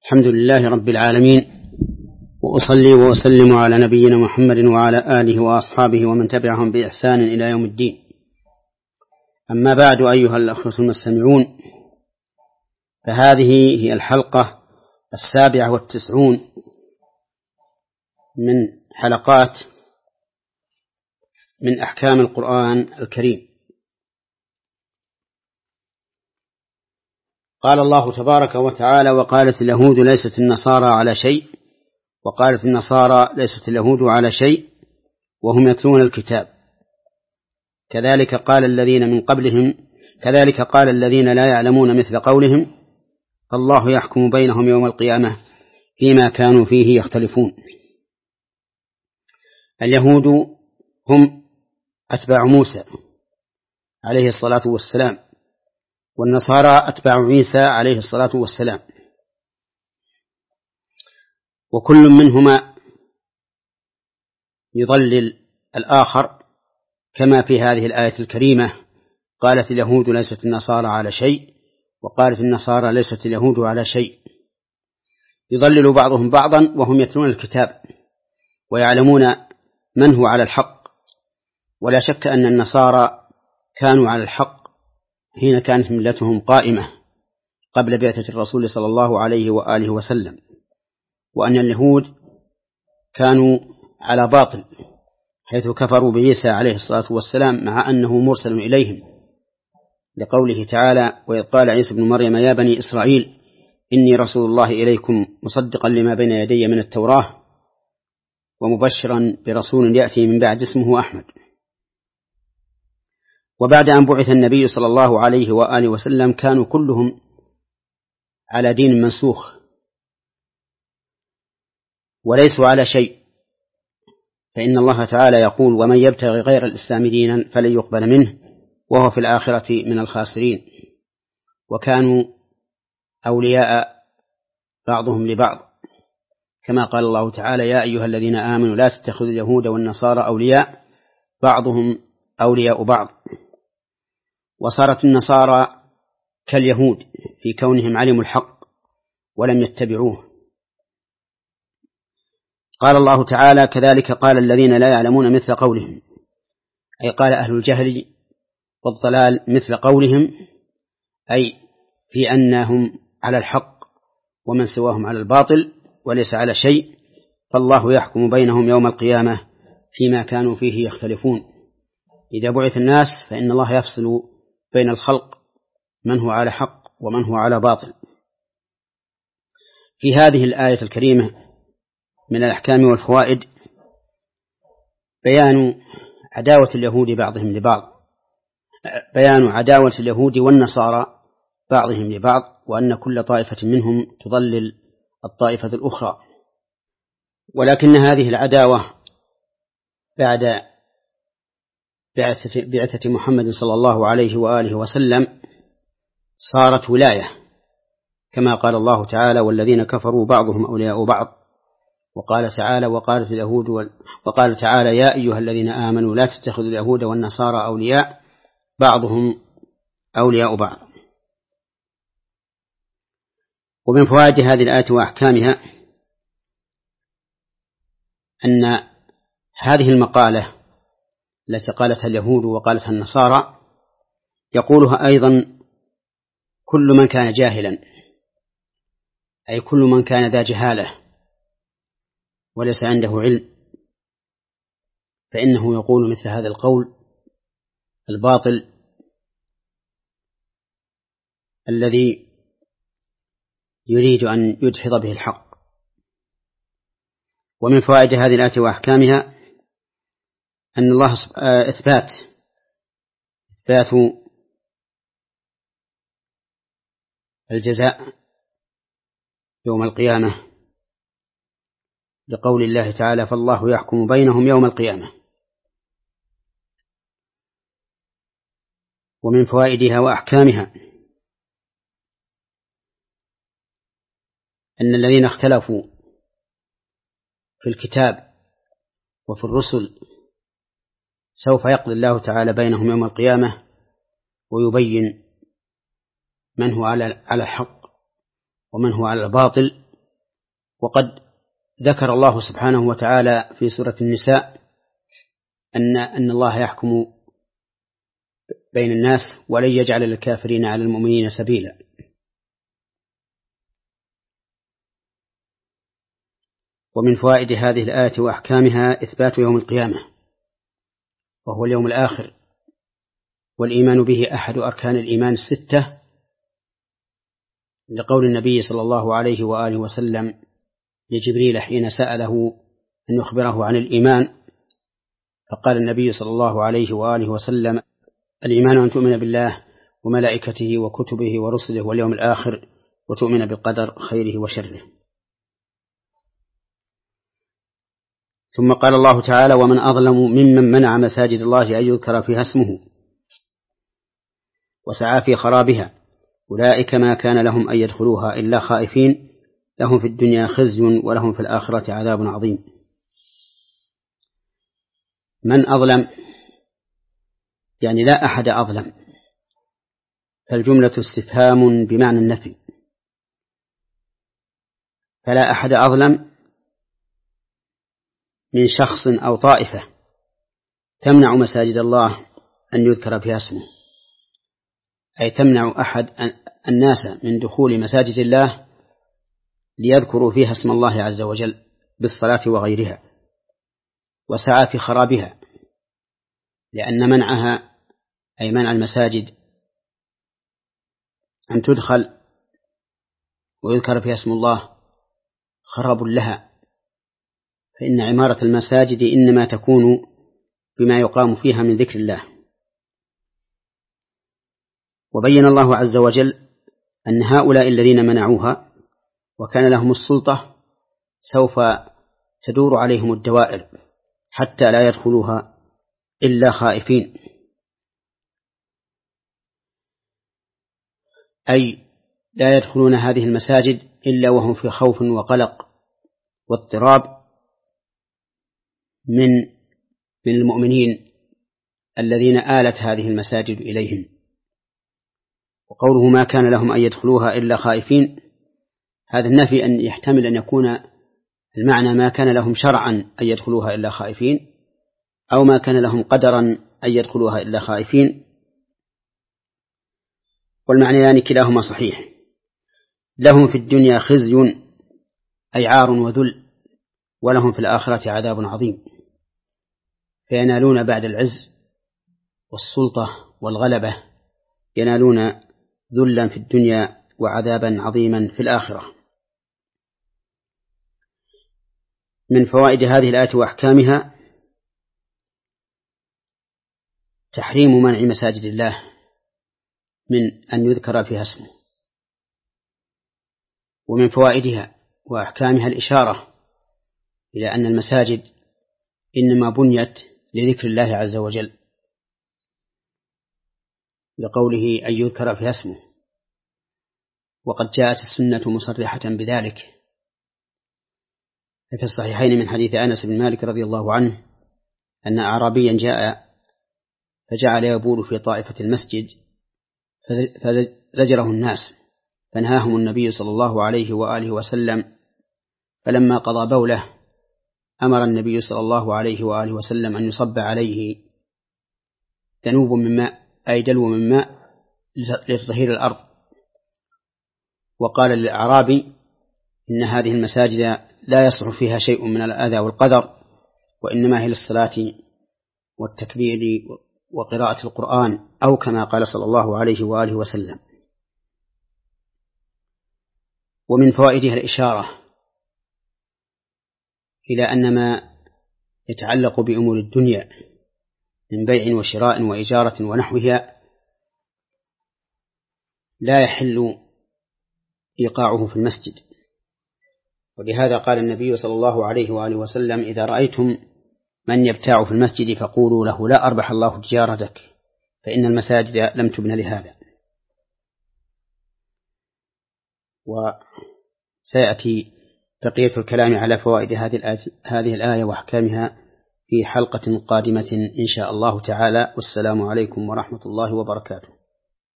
الحمد لله رب العالمين، وأصلي وأسلم على نبينا محمد وعلى آله وأصحابه ومن تبعهم بإحسان إلى يوم الدين. أما بعد، أيها الأخوة المستمعون، فهذه هي الحلقة 97 من حلقات من أحكام القرآن الكريم. قال الله تبارك وتعالى: وقالت اليهود ليست النصارى على شيء، وقالت النصارى ليست اليهود على شيء وهم يتلون الكتاب، كذلك قال الذين من قبلهم، كذلك قال الذين لا يعلمون مثل قولهم، الله يحكم بينهم يوم القيامة فيما كانوا فيه يختلفون. اليهود هم أتباع موسى عليه الصلاة والسلام، والنصارى أتباع عيسى عليه الصلاة والسلام، وكل منهما يضلل الآخر، كما في هذه الآية الكريمة: قالت اليهود ليست النصارى على شيء، وقالت النصارى ليست اليهود على شيء. يضلل بعضهم بعضا وهم يتلون الكتاب ويعلمون من هو على الحق. ولا شك أن النصارى كانوا على الحق حين كانت ملتهم قائمة قبل بعثة الرسول صلى الله عليه وآله وسلم، وأن اليهود كانوا على باطل حيث كفروا بعيسى عليه الصلاة والسلام مع أنه مرسل إليهم، لقوله تعالى: وإذ قال عيسى ابن مريم يا بني إسرائيل إني رسول الله إليكم مصدقا لما بين يدي من التوراة ومبشرا برسول يأتي من بعد اسمه أحمد. وبعد أن بعث النبي صلى الله عليه وآله وسلم كانوا كلهم على دين منسوخ وليسوا على شيء، فإن الله تعالى يقول: ومن يبتغي غير الإسلام دينا فلن يقبل منه وهو في الآخرة من الخاسرين. وكانوا أولياء بعضهم لبعض، كما قال الله تعالى: يا أيها الذين آمنوا لا تتخذوا اليهود والنصارى أولياء بعضهم أولياء بعض. وصارت النصارى كاليهود في كونهم علموا الحق ولم يتبعوه. قال الله تعالى: كذلك قال الذين لا يعلمون مثل قولهم، أي قال أهل الجهل والضلال مثل قولهم، أي في أنهم على الحق ومن سواهم على الباطل وليس على شيء، فالله يحكم بينهم يوم القيامة فيما كانوا فيه يختلفون. إذا بعث الناس فإن الله يفصل بين الخلق من هو على حق ومن هو على باطل. في هذه الآية الكريمة من الأحكام والفوائد بيان عداوة اليهود بعضهم لبعض، بيان عداوة اليهود والنصارى بعضهم لبعض، وأن كل طائفة منهم تضلل الطائفة الأخرى. ولكن هذه العداوة بعد بعثة محمد صلى الله عليه وآله وسلم صارت ولاية، كما قال الله تعالى: والذين كفروا بعضهم أولياء بعض. وقال تعالى: وقال تعالى: يا أيها الذين آمنوا لا تتخذوا اليهود والنصارى أولياء بعضهم أولياء بعض. ومن فوائد هذه الآية وأحكامها أن هذه المقالة التي قالتها اليهود وقالتها النصارى يقولها أيضا كل من كان جاهلا، أي كل من كان ذا جهالة وليس عنده علم، فإنه يقول مثل هذا القول الباطل الذي يريد أن يدحض به الحق. ومن فوائد هذه الآية وأحكامها أن الله إثبات الجزاء يوم القيامة، لقول الله تعالى: فالله يحكم بينهم يوم القيامة. ومن فوائدها وأحكامها أن الذين اختلفوا في الكتاب وفي الرسل سوف يقضي الله تعالى بينهم يوم القيامة ويبين من هو على الحق ومن هو على الباطل، وقد ذكر الله سبحانه وتعالى في سورة النساء أن الله يحكم بين الناس ولن يجعل للكافرين على المؤمنين سبيلا. ومن فوائد هذه الآية وأحكامها إثبات يوم القيامة، وهو اليوم الآخر، والإيمان به أحد أركان الإيمان الستة، لقول النبي صلى الله عليه وآله وسلم لجبريل حين سأله أن يخبره عن الإيمان، فقال النبي صلى الله عليه وآله وسلم: الإيمان أن تؤمن بالله وملائكته وكتبه ورسله واليوم الآخر وتؤمن بالقدر خيره وشره. ثم قال الله تعالى: ومن أظلم ممن منع مساجد الله أن يذكر فيها اسمه وسعى في خرابها أولئك ما كان لهم أن يدخلوها إلا خائفين لهم في الدنيا خزي ولهم في الآخرة عذاب عظيم. من أظلم يعني لا أحد أظلم، فالجملة استفهام بمعنى النفي، فلا أحد أظلم من شخص أو طائفة تمنع مساجد الله أن يذكر فيها اسمه، أي تمنع أحد الناس من دخول مساجد الله ليذكروا فيها اسم الله عز وجل بالصلاة وغيرها، وسعى في خرابها، لأن منعها أي منع المساجد أن تدخل ويذكر فيها اسم الله خراب لها، فإن عمارة المساجد إنما تكون بما يقام فيها من ذكر الله. وبين الله عز وجل أن هؤلاء الذين منعوها وكان لهم السلطة سوف تدور عليهم الدوائر حتى لا يدخلوها إلا خائفين، أي لا يدخلون هذه المساجد إلا وهم في خوف وقلق واضطراب من المؤمنين الذين آلت هذه المساجد إليهم. وقوله ما كان لهم أن يدخلوها إلا خائفين، هذا النفي أن يحتمل أن يكون المعنى ما كان لهم شرعا أن يدخلوها إلا خائفين، أو ما كان لهم قدرا أن يدخلوها إلا خائفين، والمعنيان كلاهما صحيح. لهم في الدنيا خزي أي عار وذل، ولهم في الآخرة عذاب عظيم، فينالون بعد العز والسلطة والغلبة ينالون ذلا في الدنيا وعذابا عظيما في الآخرة. من فوائد هذه الآية وأحكامها تحريم منع مساجد الله من أن يذكر فيها اسمه. ومن فوائدها وأحكامها الإشارة إلى أن المساجد إنما بنيت لذكر الله عز وجل، لقوله أن يذكر فيها اسمه، وقد جاءت السنة مصرحة بذلك. في الصحيحين من حديث أنس بن مالك رضي الله عنه أن أعرابيا جاء فجعل يبول في طائفة المسجد فزجره الناس، فنهاهم النبي صلى الله عليه وآله وسلم، فلما قضى بوله أمر النبي صلى الله عليه وآله وسلم أن يصب عليه ذنوب من ماء أي دلو من ماء لتطهير الأرض. وقال للأعرابي إن هذه المساجد لا يصلح فيها شيء من الأذى والقدر، وإنما هي للصلاة والتكبير وقراءة القرآن، أو كما قال صلى الله عليه وآله وسلم. ومن فوائدها الإشارة إلى أن ما يتعلق بأمور الدنيا من بيع وشراء وإجارة ونحوها لا يحل إيقاعه في المسجد، ولهذا قال النبي صلى الله عليه وآله وسلم: إذا رأيتم من يبتاع في المسجد فقولوا له لا أربح الله تجارتك، فإن المساجد لم تبن لهذا. وسيأتي بقية الكلام على فوائد هذه الآية وأحكامها في حلقة قادمة إن شاء الله تعالى. والسلام عليكم ورحمة الله وبركاته.